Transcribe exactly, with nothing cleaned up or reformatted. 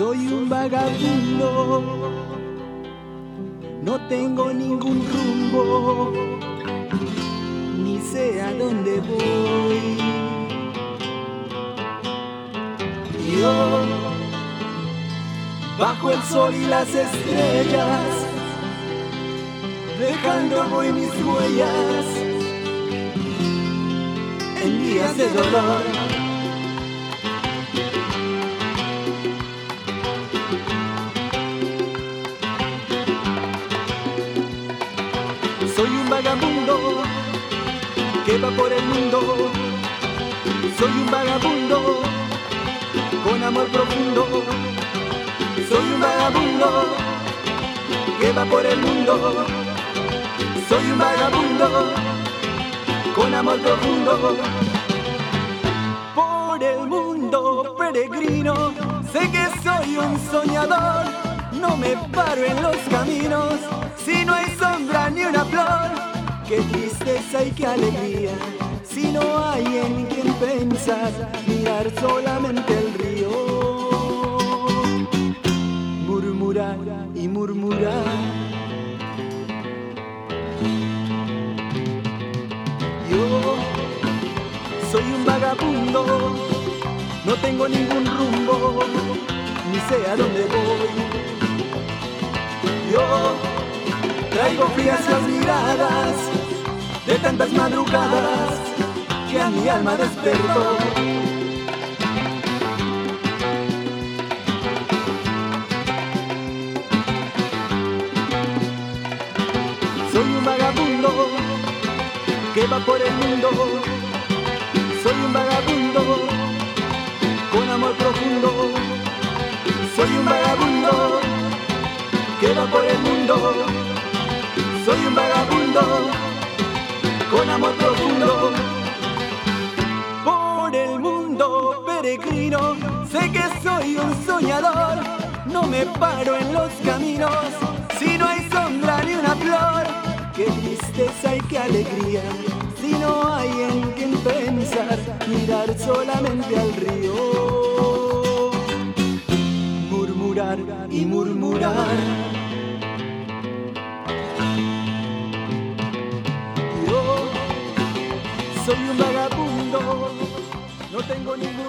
Soy un vagabundo, no tengo ningún rumbo, ni sé a dónde voy. Yo, bajo el sol y las estrellas, dejando voy mis huellas en días de dolor. Soy un vagabundo que va por el mundo. Soy un vagabundo con amor profundo. Soy un vagabundo que va por el mundo. Soy un vagabundo con amor profundo. Por el mundo peregrino, sé que soy un soñador. No me paro en los caminos si no hay sombra ni una flor. Qué tristeza y qué alegría si no hay en quien pensar, mirar solamente el río, murmurar y murmurar. Yo soy un vagabundo, no tengo ningún rumbo, ni sé a dónde voy. Yo traigo frías las miradas de tantas madrugadas que a mi alma despertó. Soy un vagabundo que va por el mundo. Soy un vagabundo con amor profundo. Soy un vagabundo que va por el mundo. Soy un vagabundo con amor profundo. Por el mundo peregrino, sé que soy un soñador. No me paro en los caminos si no hay sombra ni una flor. Qué tristeza y qué alegría si no hay en quien pensar, mirar solamente al río, murmurar y murmurar. Soy un vagabundo, no tengo ningún